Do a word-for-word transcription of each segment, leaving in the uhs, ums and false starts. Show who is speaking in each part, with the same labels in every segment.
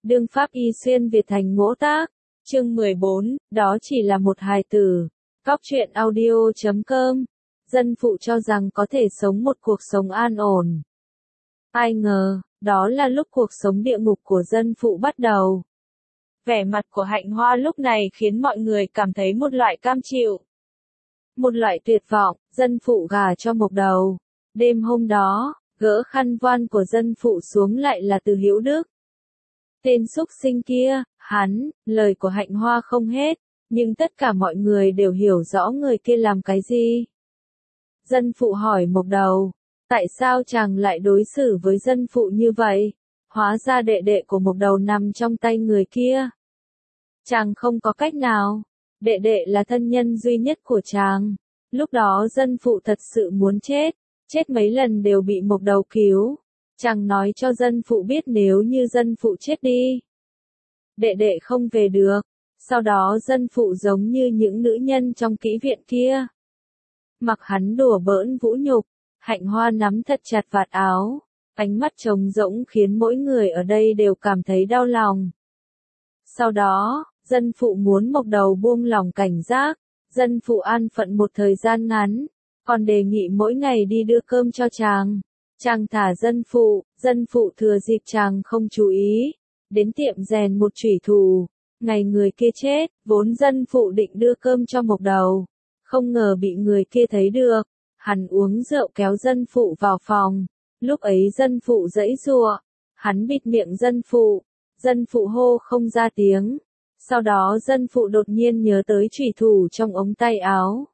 Speaker 1: Đương pháp y xuyên Việt thành ngỗ tác. Chương mười bốn, đó chỉ là một hài tử. Cóc truyện audio chấm com. Dân phụ cho rằng có thể sống một cuộc sống an ổn. Ai ngờ, đó là lúc cuộc sống địa ngục của dân phụ bắt đầu. Vẻ mặt của Hạnh Hoa lúc này khiến mọi người cảm thấy một loại cam chịu. Một loại tuyệt vọng, dân phụ gả cho Mộc Đầu. Đêm hôm đó, gỡ khăn voan của dân phụ xuống lại là Từ Hữu Đức. Tên súc sinh kia, hắn, lời của Hạnh Hoa không hết, nhưng tất cả mọi người đều hiểu rõ người kia làm cái gì. Dân phụ hỏi Mộc Đầu, tại sao chàng lại đối xử với dân phụ như vậy? Hóa ra đệ đệ của Mộc Đầu nằm trong tay người kia. Chàng không có cách nào, đệ đệ là thân nhân duy nhất của chàng. Lúc đó dân phụ thật sự muốn chết, chết mấy lần đều bị Mộc Đầu cứu. Chàng nói cho dân phụ biết nếu như dân phụ chết đi, đệ đệ không về được. Sau đó dân phụ giống như những nữ nhân trong kỹ viện kia. Mặc hắn đùa bỡn vũ nhục, Hạnh Hoa nắm thật chặt vạt áo, ánh mắt trống rỗng khiến mỗi người ở đây đều cảm thấy đau lòng. Sau đó, dân phụ muốn Mộc Đầu buông lỏng cảnh giác, dân phụ an phận một thời gian ngắn, còn đề nghị mỗi ngày đi đưa cơm cho chàng. Chàng thả dân phụ, dân phụ thừa dịp chàng không chú ý, đến tiệm rèn một chủy thủ. Ngày người kia chết, vốn dân phụ định đưa cơm cho Mộc Đầu, không ngờ bị người kia thấy được. Hắn uống rượu kéo dân phụ vào phòng, lúc ấy dân phụ giãy giụa, hắn bịt miệng dân phụ, dân phụ hô không ra tiếng. Sau đó dân phụ đột nhiên nhớ tới chủy thủ trong ống tay áo.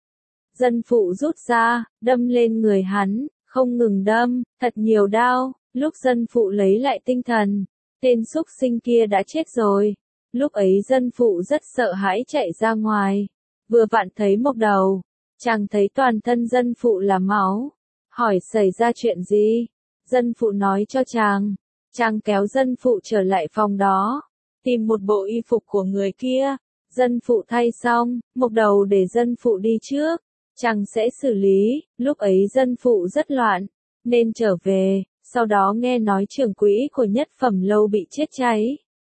Speaker 1: Dân phụ rút ra, đâm lên người hắn, không ngừng đâm, thật nhiều đau. Lúc dân phụ lấy lại tinh thần, tên súc sinh kia đã chết rồi. Lúc ấy dân phụ rất sợ hãi chạy ra ngoài, vừa vặn thấy Mộc Đầu, chàng thấy toàn thân dân phụ là máu, hỏi xảy ra chuyện gì, dân phụ nói cho chàng, chàng kéo dân phụ trở lại phòng đó, tìm một bộ y phục của người kia, dân phụ thay xong, Mộc Đầu để dân phụ đi trước, chàng sẽ xử lý. Lúc ấy dân phụ rất loạn, nên trở về, sau đó nghe nói trưởng quỹ của Nhất Phẩm lâu bị chết cháy.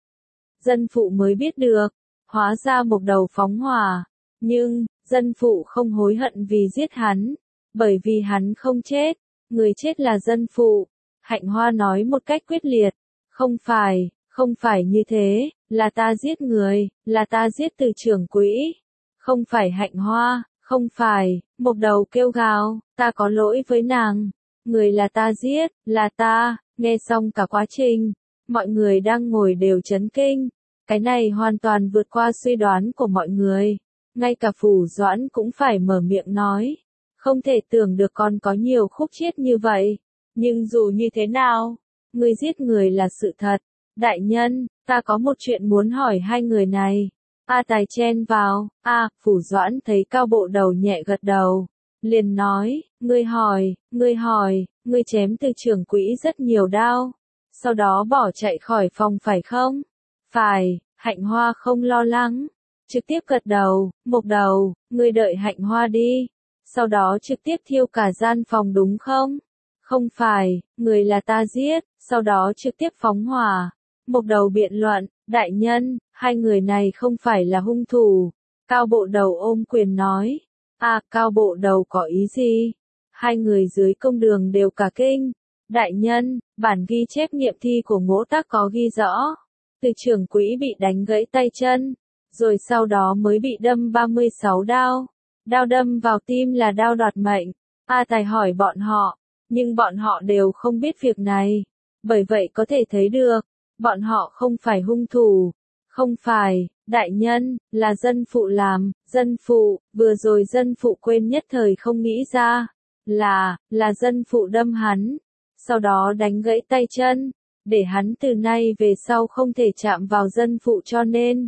Speaker 1: Dân phụ mới biết được, hóa ra Mộc Đầu phóng hỏa, nhưng, dân phụ không hối hận vì giết hắn, bởi vì hắn không chết, người chết là dân phụ. Hạnh Hoa nói một cách quyết liệt, không phải, không phải như thế, là ta giết người, là ta giết từ trưởng quỹ, không phải Hạnh Hoa, không phải. Mộc Đầu kêu gào, ta có lỗi với nàng, người là ta giết, là ta. Nghe xong cả quá trình, mọi người đang ngồi đều chấn kinh. Cái này hoàn toàn vượt qua suy đoán của mọi người. Ngay cả Phủ Doãn cũng phải mở miệng nói. Không thể tưởng được còn có nhiều khúc chiết như vậy. Nhưng dù như thế nào, người giết người là sự thật. Đại nhân, ta có một chuyện muốn hỏi hai người này. A Tài chen vào. A, Phủ Doãn thấy Cao Bộ Đầu nhẹ gật đầu. Liền nói, ngươi hỏi, ngươi hỏi, ngươi chém từ trưởng quỹ rất nhiều đao. Sau đó bỏ chạy khỏi phòng phải không? Phải. Hạnh Hoa không lo lắng, trực tiếp gật đầu. Mộc Đầu, ngươi đợi Hạnh Hoa đi, sau đó trực tiếp thiêu cả gian phòng đúng không? Không phải, người là ta giết, sau đó trực tiếp phóng hỏa. Mộc Đầu biện luận, đại nhân, hai người này không phải là hung thủ. Cao Bộ Đầu ôm quyền nói, à, Cao Bộ Đầu có ý gì? Hai người dưới công đường đều cả kinh. Đại nhân, bản ghi chép nghiệm thi của Ngỗ Tác có ghi rõ. Từ trưởng quỹ bị đánh gãy tay chân, rồi sau đó mới bị đâm ba mươi sáu đao. Đao đâm vào tim là đao đoạt mệnh. A Tài hỏi bọn họ, nhưng bọn họ đều không biết việc này. Bởi vậy có thể thấy được, bọn họ không phải hung thủ. Không phải, đại nhân, là dân phụ làm. Dân phụ, vừa rồi dân phụ quên nhất thời không nghĩ ra. Là, là dân phụ đâm hắn. Sau đó đánh gãy tay chân. Để hắn từ nay về sau không thể chạm vào dân phụ cho nên.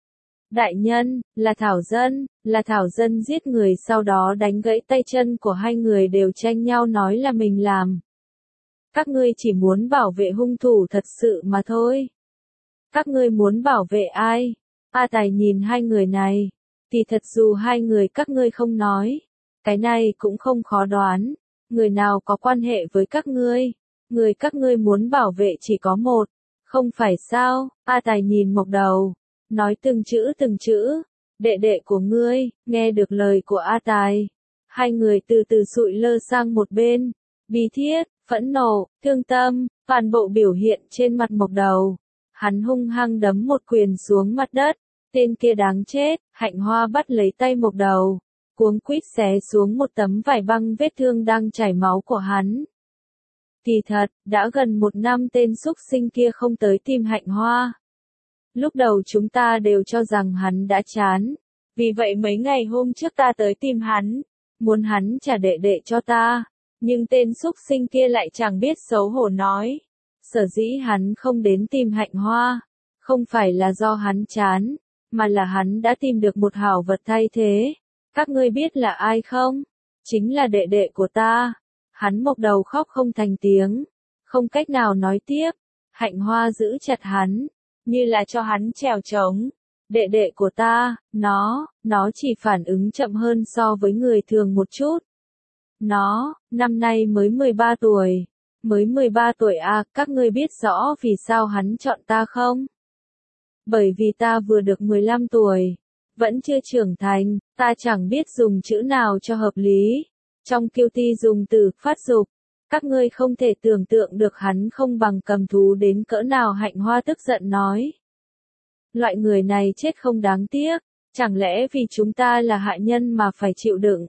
Speaker 1: Đại nhân, là Thảo Dân, là Thảo Dân giết người sau đó đánh gãy tay chân của hai người đều tranh nhau nói là mình làm. Các ngươi chỉ muốn bảo vệ hung thủ thật sự mà thôi. Các ngươi muốn bảo vệ ai? A Tài nhìn hai người này, thì thật dù hai người các ngươi không nói, cái này cũng không khó đoán, người nào có quan hệ với các ngươi. Người các ngươi muốn bảo vệ chỉ có một, Không phải sao? A Tài nhìn Mộc Đầu, nói từng chữ từng chữ. Đệ đệ của ngươi, nghe được lời của A Tài. Hai người từ từ sụi lơ sang một bên. Bi thiết, phẫn nộ, thương tâm, toàn bộ biểu hiện trên mặt Mộc Đầu. Hắn hung hăng đấm một quyền xuống mặt đất. Tên kia đáng chết. Hạnh Hoa bắt lấy tay Mộc Đầu, cuống quýt xé xuống một tấm vải băng vết thương đang chảy máu của hắn. Kỳ thật, đã gần một năm tên xúc sinh kia không tới tìm Hạnh Hoa. Lúc đầu chúng ta đều cho rằng hắn đã chán. Vì vậy mấy ngày hôm trước ta tới tìm hắn, muốn hắn trả đệ đệ cho ta. Nhưng tên xúc sinh kia lại chẳng biết xấu hổ nói. Sở dĩ hắn không đến tìm Hạnh Hoa, không phải là do hắn chán, mà là hắn đã tìm được một hảo vật thay thế. Các ngươi biết là ai không? Chính là đệ đệ của ta. Hắn Mộc Đầu khóc không thành tiếng, không cách nào nói tiếp. Hạnh Hoa giữ chặt hắn, như là cho hắn trèo trống. Đệ đệ của ta, nó, nó chỉ phản ứng chậm hơn so với người thường một chút. Nó, năm nay mới mười ba tuổi. Mới mười ba tuổi à, các ngươi biết rõ vì sao hắn chọn ta không? Bởi vì ta vừa được mười lăm tuổi, vẫn chưa trưởng thành, ta chẳng biết dùng chữ nào cho hợp lý. Trong kiêu ti dùng từ phát dục, các ngươi không thể tưởng tượng được hắn không bằng cầm thú đến cỡ nào. Hạnh Hoa tức giận nói. Loại người này chết không đáng tiếc, chẳng lẽ vì chúng ta là hạ nhân mà phải chịu đựng.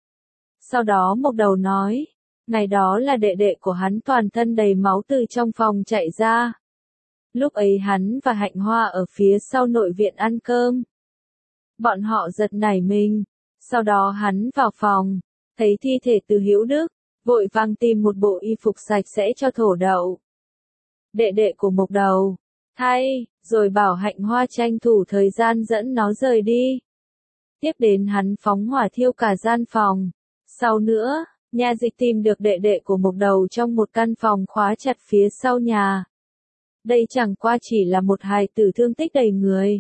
Speaker 1: Sau đó Mộc Đầu nói, ngày đó là đệ đệ của hắn toàn thân đầy máu từ trong phòng chạy ra. Lúc ấy hắn và Hạnh Hoa ở phía sau nội viện ăn cơm. Bọn họ giật nảy mình, sau đó hắn vào phòng, thấy thi thể Từ Hữu Đức, vội vàng tìm một bộ y phục sạch sẽ cho Thổ Đậu. Đệ đệ của Mộc Đầu, thay, rồi bảo Hạnh Hoa tranh thủ thời gian dẫn nó rời đi. Tiếp đến hắn phóng hỏa thiêu cả gian phòng. Sau nữa, Nha Dịch tìm được đệ đệ của Mộc Đầu trong một căn phòng khóa chặt phía sau nhà. Đây chẳng qua chỉ là một hài tử thương tích đầy người.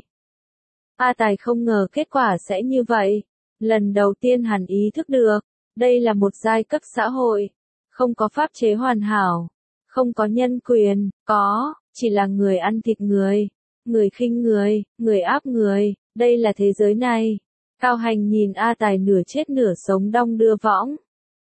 Speaker 1: A Tài không ngờ kết quả sẽ như vậy. Lần đầu tiên hắn ý thức được, đây là một giai cấp xã hội, không có pháp chế hoàn hảo, không có nhân quyền, có, chỉ là người ăn thịt người, người khinh người, người áp người, đây là thế giới này. Cao Hành nhìn A Tài nửa chết nửa sống đong đưa võng.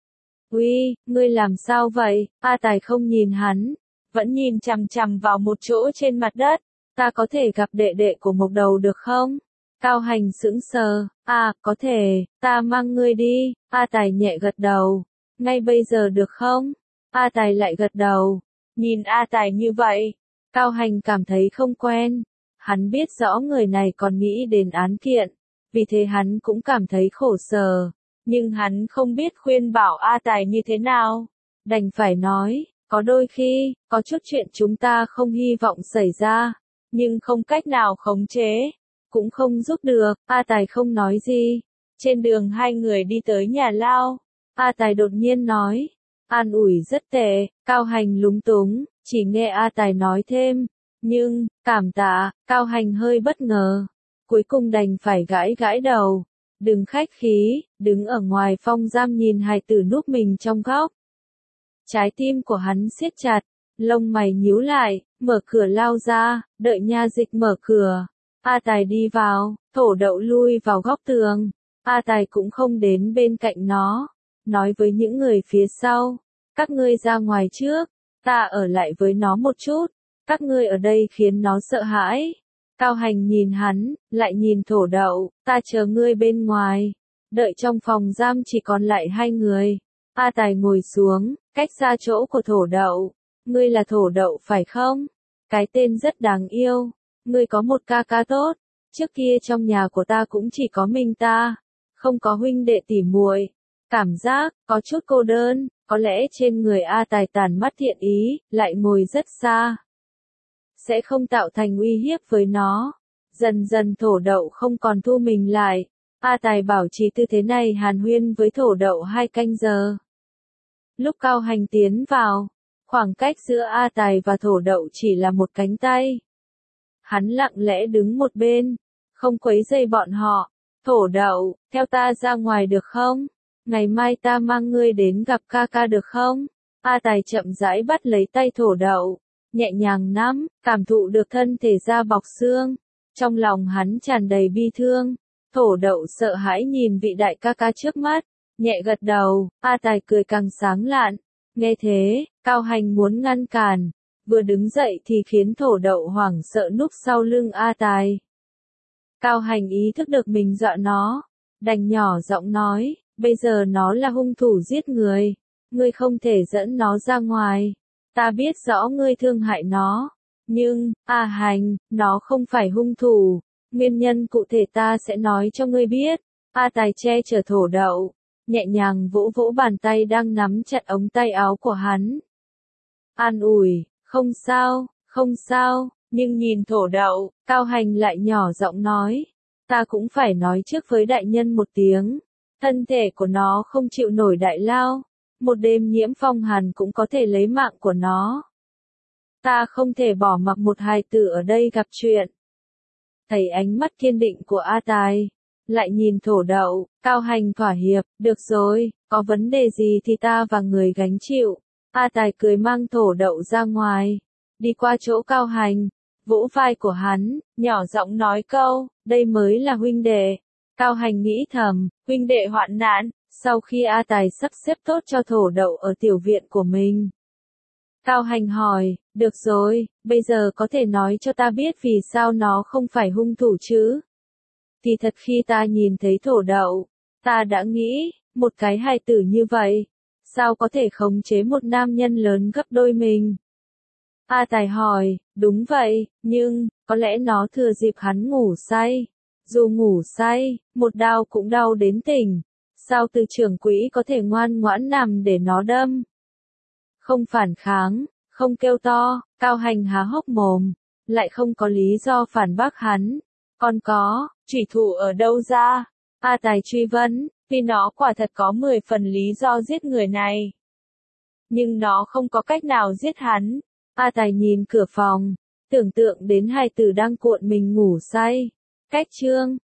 Speaker 1: Uy, ngươi làm sao vậy? A Tài không nhìn hắn, vẫn nhìn chằm chằm vào một chỗ trên mặt đất. Ta có thể gặp đệ đệ của Mộc Đầu được không? Cao Hành sững sờ, à, có thể, ta mang ngươi đi. A Tài nhẹ gật đầu, ngay bây giờ được không? A Tài lại gật đầu, nhìn A Tài như vậy, Cao Hành cảm thấy không quen. Hắn biết rõ người này còn nghĩ đến án kiện, vì thế hắn cũng cảm thấy khổ sở, nhưng hắn không biết khuyên bảo A Tài như thế nào. Đành phải nói, có đôi khi, có chút chuyện chúng ta không hy vọng xảy ra, nhưng không cách nào khống chế, cũng không giúp được. A Tài không nói gì. Trên đường hai người đi tới nhà lao, A Tài đột nhiên nói, an ủi rất tệ. Cao Hành lúng túng, chỉ nghe A Tài nói thêm, nhưng, cảm tạ. Cao Hành hơi bất ngờ, cuối cùng đành phải gãi gãi đầu. Đừng khách khí, đứng ở ngoài phong giam nhìn hài tử núp mình trong góc. Trái tim của hắn siết chặt, lông mày nhíu lại, mở cửa lao ra, đợi Nha Dịch mở cửa. A Tài đi vào, Thổ Đậu lui vào góc tường. A Tài cũng không đến bên cạnh nó, nói với những người phía sau, các ngươi ra ngoài trước, ta ở lại với nó một chút, các ngươi ở đây khiến nó sợ hãi. Cao Hành nhìn hắn, lại nhìn Thổ Đậu, ta chờ ngươi bên ngoài. Đợi trong phòng giam chỉ còn lại hai người. A Tài ngồi xuống, cách xa chỗ của Thổ Đậu. Ngươi là Thổ Đậu phải không? Cái tên rất đáng yêu. Ngươi có một ca ca tốt. Trước kia trong nhà của ta cũng chỉ có mình ta, không có huynh đệ tỉ muội. Cảm giác có chút cô đơn, có lẽ trên người A Tài tàn mắt thiện ý, lại ngồi rất xa, sẽ không tạo thành uy hiếp với nó. Dần dần Thổ Đậu không còn thu mình lại. A Tài bảo trì tư thế này hàn huyên với Thổ Đậu hai canh giờ. Lúc Cao Hành tiến vào, khoảng cách giữa A Tài và Thổ Đậu chỉ là một cánh tay. Hắn lặng lẽ đứng một bên, không quấy rầy bọn họ. Thổ Đậu, theo ta ra ngoài được không? Ngày mai ta mang ngươi đến gặp ca ca được không? A Tài chậm rãi bắt lấy tay Thổ Đậu, nhẹ nhàng nắm, cảm thụ được thân thể da bọc xương. Trong lòng hắn tràn đầy bi thương. Thổ đậu sợ hãi nhìn vị đại ca ca trước mắt, nhẹ gật đầu, A Tài cười càng sáng lạn. Nghe thế, Cao Hành muốn ngăn cản, vừa đứng dậy thì khiến thổ đậu hoảng sợ núp sau lưng A Tài. Cao Hành ý thức được mình dọa nó, đành nhỏ giọng nói, bây giờ nó là hung thủ giết người, ngươi không thể dẫn nó ra ngoài. Ta biết rõ ngươi thương hại nó, nhưng, A Hành, nó không phải hung thủ, nguyên nhân cụ thể ta sẽ nói cho ngươi biết. A Tài che chở thổ đậu, nhẹ nhàng vỗ vỗ bàn tay đang nắm chặt ống tay áo của hắn. An ủi, không sao, không sao, nhưng nhìn thổ đậu, Cao Hành lại nhỏ giọng nói, ta cũng phải nói trước với đại nhân một tiếng, thân thể của nó không chịu nổi đại lao, một đêm nhiễm phong hàn cũng có thể lấy mạng của nó. Ta không thể bỏ mặc một hài tử ở đây gặp chuyện. Thấy ánh mắt kiên định của A Tài, lại nhìn thổ đậu, Cao Hành thỏa hiệp, được rồi, có vấn đề gì thì ta và người gánh chịu. A Tài cười mang thổ đậu ra ngoài, đi qua chỗ Cao Hành, vỗ vai của hắn, nhỏ giọng nói câu, đây mới là huynh đệ. Cao Hành nghĩ thầm, huynh đệ hoạn nạn. Sau khi A Tài sắp xếp tốt cho thổ đậu ở tiểu viện của mình, Cao Hành hỏi, được rồi, bây giờ có thể nói cho ta biết vì sao nó không phải hung thủ chứ? Thì thật khi ta nhìn thấy thổ đậu, ta đã nghĩ, một cái hài tử như vậy, sao có thể khống chế một nam nhân lớn gấp đôi mình? A Tài hỏi, đúng vậy, nhưng, có lẽ nó thừa dịp hắn ngủ say. Dù ngủ say, một đao cũng đau đến tỉnh. Sao từ trưởng quỹ có thể ngoan ngoãn nằm để nó đâm? Không phản kháng, không kêu to, Cao Hành há hốc mồm, lại không có lý do phản bác hắn. Còn có, chủy thủ ở đâu ra? A Tài truy vấn, vì nó quả thật có mười phần lý do giết người này. Nhưng nó không có cách nào giết hắn. A Tài nhìn cửa phòng, tưởng tượng đến hai tử đang cuộn mình ngủ say. Cách chương